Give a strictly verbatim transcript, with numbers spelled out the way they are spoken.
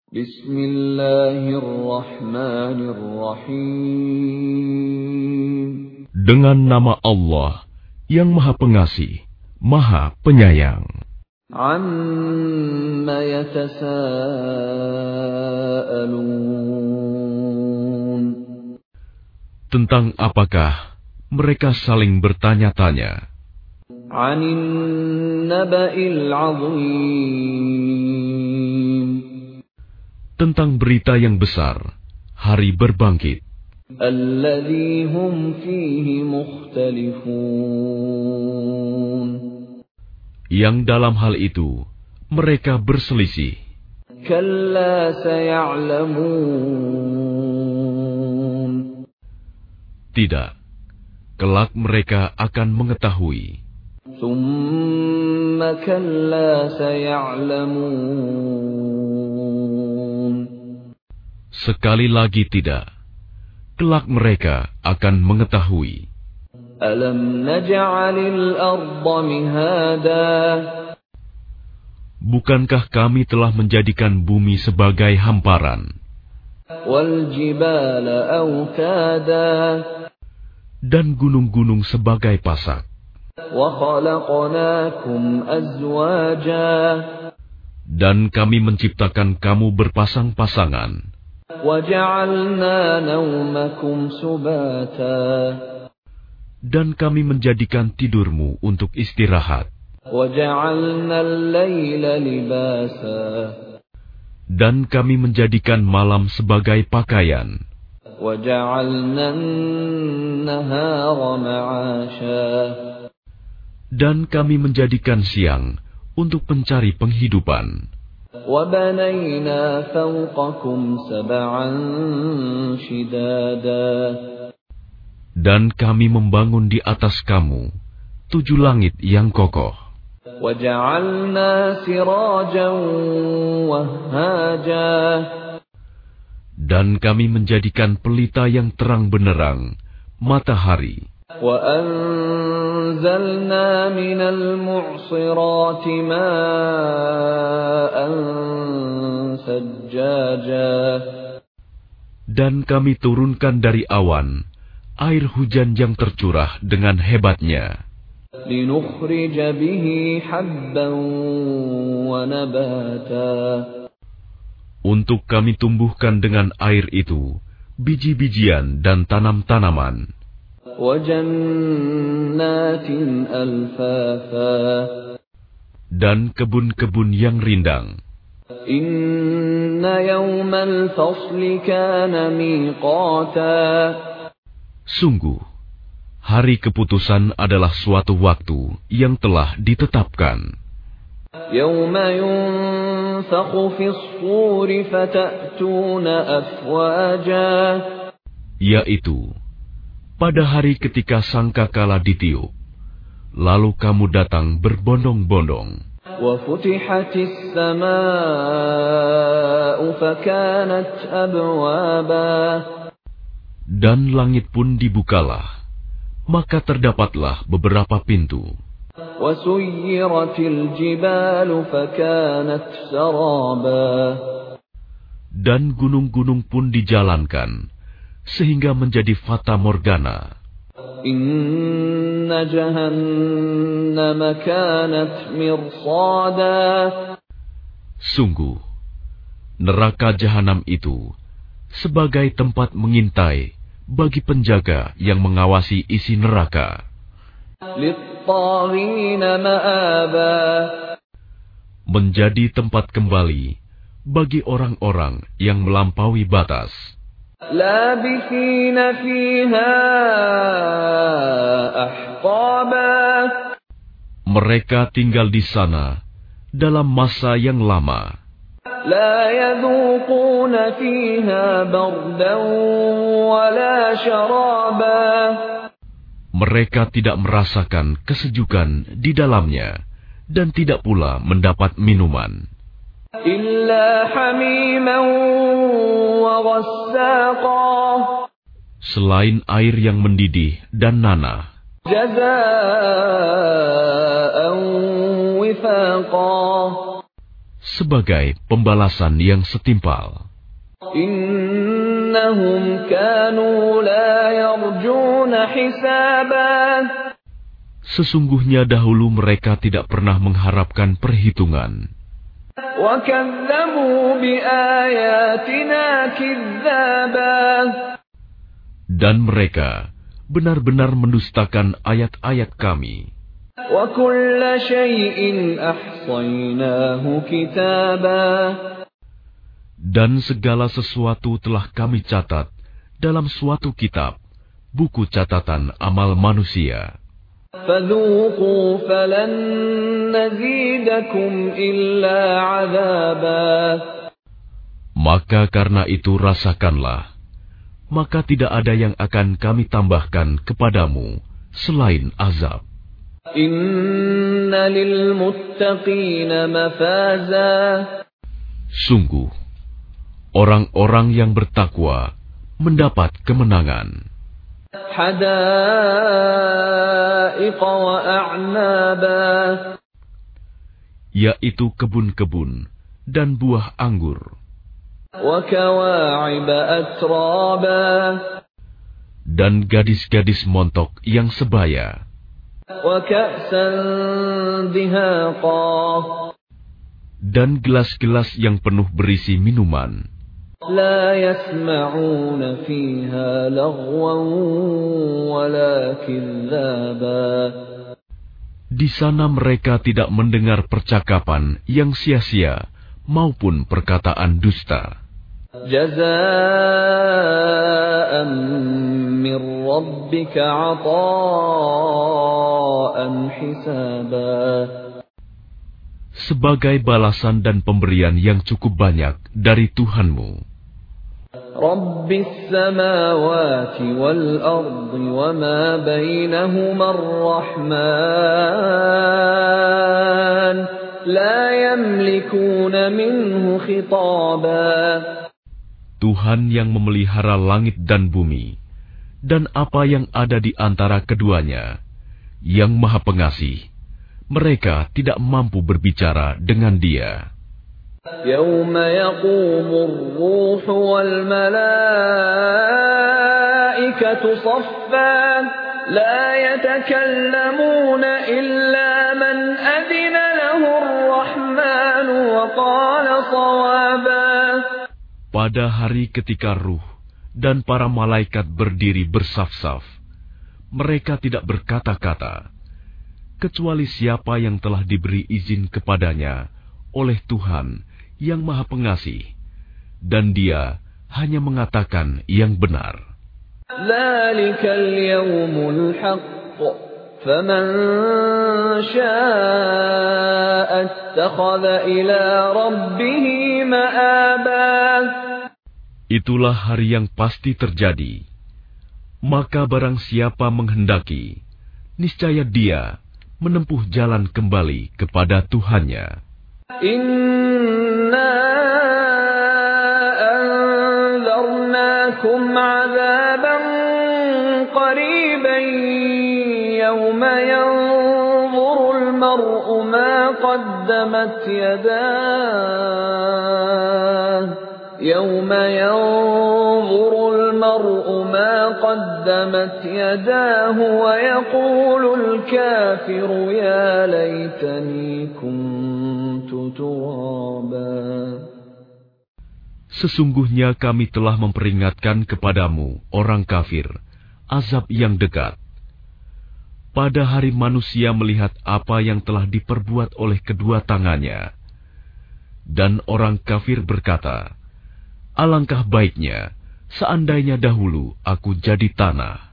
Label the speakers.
Speaker 1: Bismillahirrahmanirrahim.
Speaker 2: Dengan nama Allah yang Maha Pengasih, Maha Penyayang.
Speaker 1: Amma yatasaalun.
Speaker 2: Tentang apakah mereka saling bertanya-tanya?
Speaker 1: Anin naba'il 'azim.
Speaker 2: Tentang berita yang besar, hari berbangkit.
Speaker 1: Alladzi hum fihi mukhtalifun.
Speaker 2: Yang dalam hal itu mereka berselisih.
Speaker 1: Kalla saya'lamun.
Speaker 2: Tidak, kelak mereka akan mengetahui.
Speaker 1: Tsumma kalla saya'lamun.
Speaker 2: Sekali lagi tidak, kelak mereka akan mengetahui.
Speaker 1: Alam naj'alil arda mihada.
Speaker 2: Bukankah kami telah menjadikan bumi sebagai hamparan?
Speaker 1: Wal jibala awtada.
Speaker 2: Dan gunung-gunung sebagai pasak.
Speaker 1: Wa khalaqnakum azwaja.
Speaker 2: Dan kami menciptakan kamu berpasang-pasangan.
Speaker 1: وَجَعَلْنَا نَوْمَكُمْ سُبَاتًا.
Speaker 2: Dan kami menjadikan tidurmu untuk istirahat.
Speaker 1: وَجَعَلْنَا اللَّيْلَ لِبَاسًا.
Speaker 2: Dan kami menjadikan malam sebagai pakaian.
Speaker 1: وَجَعَلْنَا النَّهَارَ مَعَاشًا.
Speaker 2: Dan kami menjadikan siang untuk mencari penghidupan.
Speaker 1: وَبَنَيْنَا فَوْقَكُمْ سَبْعًا شِدَادًا.
Speaker 2: Dan kami membangun di atas kamu tujuh langit yang kokoh.
Speaker 1: وَجَعَلْنَا سِرَاجًا وَهَّاجًا.
Speaker 2: Dan kami menjadikan pelita yang terang benderang, matahari.
Speaker 1: وَأَنزَلْنَا مِنَ الْمُعْصِرَاتِ مَاءً ثَجَّاجًا.
Speaker 2: Dan kami turunkan dari awan air hujan yang tercurah dengan hebatnya.
Speaker 1: لِنُخْرِجَ بِهِ حَبًّا وَنَبَاتًا.
Speaker 2: Untuk kami tumbuhkan dengan air itu biji-bijian dan tanam-tanaman.
Speaker 1: وَجَنَّاتٍ أَلْفَافًا.
Speaker 2: Dan kebun-kebun yang rindang.
Speaker 1: إِنَّ يَوْمَ الْفَصْلِ كَانَ مِيقَاتًا.
Speaker 2: Sungguh, hari keputusan adalah suatu waktu yang telah ditetapkan.
Speaker 1: يَوْمَ يُنفَخُ فِي الصُّورِ فَتَأْتُونَ أَفْوَاجًا.
Speaker 2: Yaitu, pada hari ketika sangkakala ditiup, lalu kamu datang berbondong-bondong.
Speaker 1: وَفُتِحَتِ السَّمَاءُ فَكَانَتْ أَبْوَابًا.
Speaker 2: Dan langit pun dibukalah, maka terdapatlah beberapa pintu.
Speaker 1: وَسُيِّرَتِ الْجِبَالُ فَكَانَتْ سَرَابًا.
Speaker 2: Dan gunung-gunung pun dijalankan, sehingga menjadi fata morgana.
Speaker 1: Inna jahannam kanat mirsada.
Speaker 2: Sungguh, neraka jahanam itu sebagai tempat mengintai bagi penjaga yang mengawasi isi neraka.
Speaker 1: Lit-taghina ma'aba.
Speaker 2: Menjadi tempat kembali bagi orang-orang yang melampaui batas.
Speaker 1: Labithina fiha ahqaba.
Speaker 2: Mereka tinggal di sana dalam masa yang lama.
Speaker 1: La yadhuquna fiha bardan wala sharaba.
Speaker 2: Mereka tidak merasakan kesejukan di dalamnya dan tidak pula mendapat minuman.
Speaker 1: Illa hamiman wa ghassaqa.
Speaker 2: Selain air yang mendidih dan nanah.
Speaker 1: Jazaa'an wifaqa.
Speaker 2: sebagai pembalasan yang setimpal.
Speaker 1: Innahum kanu la yarjuna hisaban.
Speaker 2: Sesungguhnya dahulu mereka tidak pernah mengharapkan perhitungan.
Speaker 1: Wa kadzabu bi ayatina kizzaban.
Speaker 2: Dan mereka benar-benar mendustakan ayat-ayat kami.
Speaker 1: Wa kulla syai'in ahsaynahu kitaba.
Speaker 2: Dan segala sesuatu telah kami catat dalam suatu kitab, buku catatan amal manusia.
Speaker 1: Fadhuqu falan nazidakum illa 'adzaba.
Speaker 2: Maka karena itu rasakanlah, maka tidak ada yang akan kami tambahkan kepadamu selain azab.
Speaker 1: Inna lil muttaqina mafaza.
Speaker 2: Sungguh, orang-orang yang bertakwa mendapat kemenangan.
Speaker 1: Hadaiqa wa a'naba.
Speaker 2: Yaitu kebun-kebun dan buah anggur.
Speaker 1: Wa kawa'iba atraba.
Speaker 2: Dan gadis-gadis montok yang sebaya.
Speaker 1: Wa ka'san dihaqa. Dan
Speaker 2: gelas-gelas yang penuh berisi minuman.
Speaker 1: La yasma'una fiha laghwan wala kidzaba.
Speaker 2: Di sana mereka tidak mendengar percakapan yang sia-sia maupun perkataan dusta.
Speaker 1: Jazaa'an min rabbika 'ataa'an hisaba.
Speaker 2: Sebagai balasan dan pemberian yang cukup banyak dari Tuhanmu.
Speaker 1: Rabbis samawati wal ardi wa ma bainahuma ar-Rahman la yamlikuna minhu khitaba.
Speaker 2: Tuhan yang memelihara langit dan bumi dan apa yang ada di antara keduanya, yang Maha Pengasih, mereka tidak mampu berbicara dengan Dia.
Speaker 1: Yawma yaqumur ruhu wal malaikatu saffan la yatakallamuna illa man adina lahu ar-Rahman wa qala shawaba.
Speaker 2: Pada hari ketika ruh dan para malaikat berdiri bersaf-saf, mereka tidak berkata-kata, kecuali siapa yang telah diberi izin kepadanya oleh Tuhan yang Maha Pengasih, dan Dia hanya mengatakan yang benar.
Speaker 1: Dzalikal yawmul haqq, faman syaa'a ittakhadha ila rabbih ma'aba.
Speaker 2: Itulah hari yang pasti terjadi. Maka barang siapa menghendaki, niscaya dia menempuh jalan kembali kepada Tuhannya.
Speaker 1: Inna anzarnakum 'adzaban qariban yawma yanzuru al-mar'u ma qaddamat yadahu yawma yanzuru al-mar'u ma qaddamat yadahu wa yaqulu al-kafiru ya laitani kuntu turaba.
Speaker 2: Sesungguhnya kami telah memperingatkan kepadamu, orang kafir, azab yang dekat. Pada hari manusia melihat apa yang telah diperbuat oleh kedua tangannya. Dan orang kafir berkata, alangkah baiknya seandainya dahulu aku jadi tanah.